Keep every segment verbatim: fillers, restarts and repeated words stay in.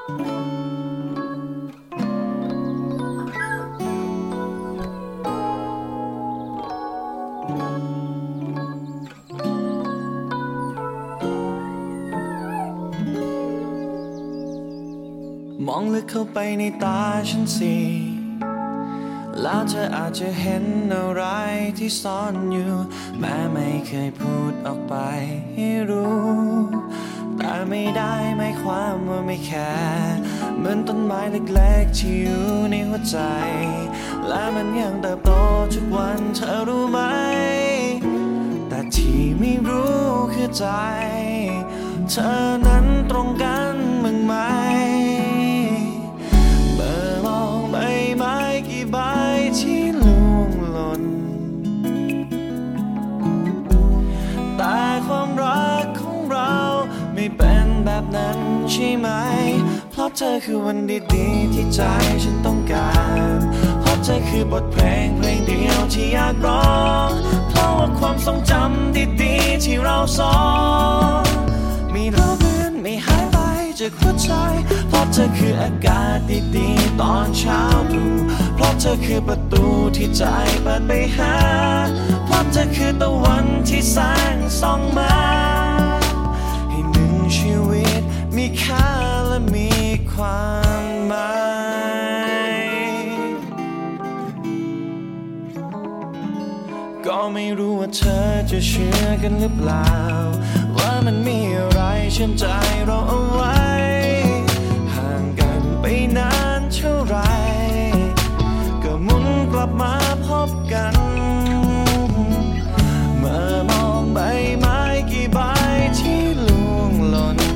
มองลึกเข้าไปในตาฉันสิแล้วเธออาจจะเห็นอะไรที่ซ่อนอยู่แม้ไม่เคยพูดออกไปให้รู้แต่ไม่ได้หมายความว่าไม่แคร์เหมือนต้นไม้เล็กๆที่อยู่ในหัวใจและมันยังเติบโตทุกวันเธอรู้ไหมแต่ที่ไม่รู้คือใจเธอนั้นตรงกันมั้งไหมเมื่อมองใบไม้กี่ใบที่ล่วงหล่นแต่ความรักของเราไม่เป็นแบบนั้นใช่ไหมเพราะเธอคือวันดีๆที่ใจฉันต้องการเพราะเธอคือบทเพลงเพลงเดียวที่อยากร้องเพราะว่าความทรงจำดีๆที่เราสองมีเราเดินไม่หายไปจากหัวใจเพราะเธอคืออากาศดีๆตอนเช้าตรู่เพราะเธอคือประตูที่ใจเปิดไปหาเพราะเธอคือตะวันที่แสงส่องมาให้หนึ่งชีวิตมีค่าและมีความหมายก็ไม่รู้ว่าเธอจะเชื่อกันหรือเปล่าว่ามันมีอะไรเชื่อมใจเราเอาไว้ห่างกันไปนานเท่าไรก็หมุนกลับมาพบกันเมื่อมองใบไม้กี่ใบที่ล่วงหล่น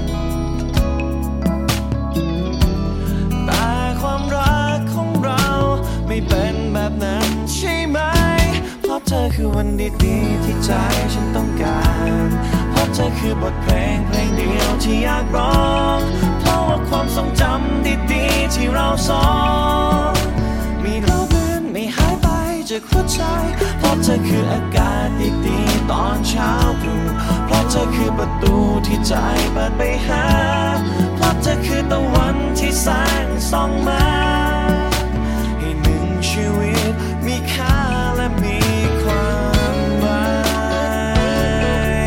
แต่ความรักของเราไม่เป็นแบบนั้นใช่ไหมเพราะเธอคือวันดีๆที่ใจฉันต้องการเพราะเธอคือบทเพลงเพลงเดียวที่อยากร้องเพราะว่าความทรงจำดีๆที่เราสองมีเราเดินไม่หายไปจากหัวใจเพราะเธอคืออากาศดีๆตอนเช้าตรู่เพราะเธอคือประตูที่ใจเปิดไปหาเพราะเธอคือตะวันที่แสงส่องมาให้หนึ่งชีวิตมีค่าและมีความหมาย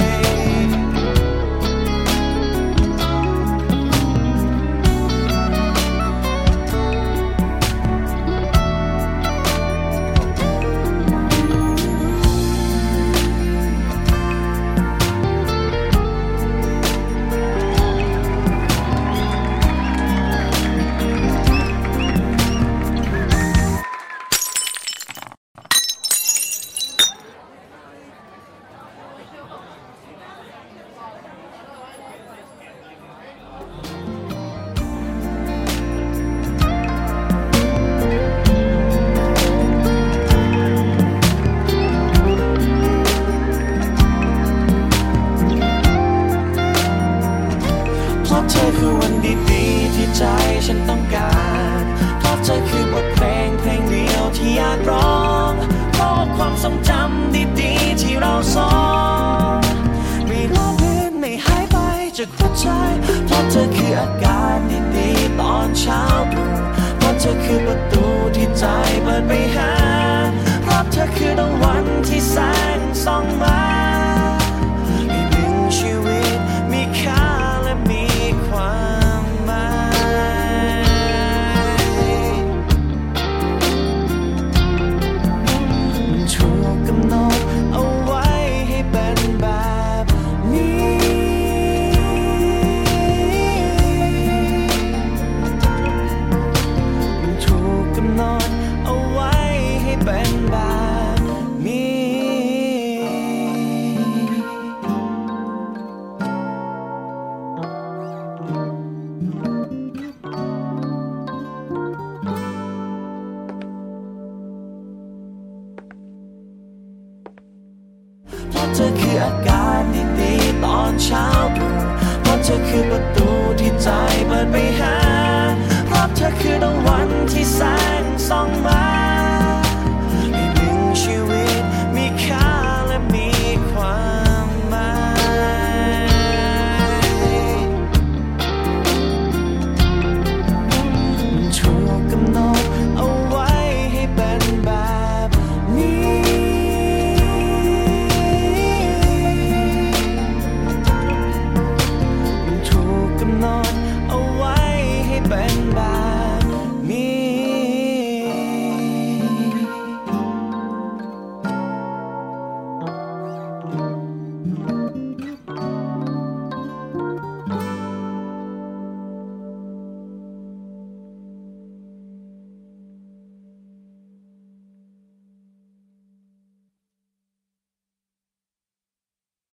ใจฉันต้องการเพราะเธอคือบทเพลงเพลงเดียวที่อยากร้องเพราะความทรงจำดีๆที่เราสองไม่ลบเลือนไม่หายไปจากหัวใจเพราะเธอคืออากาศดีๆตอนเช้าตรู่เพราะเธอคือ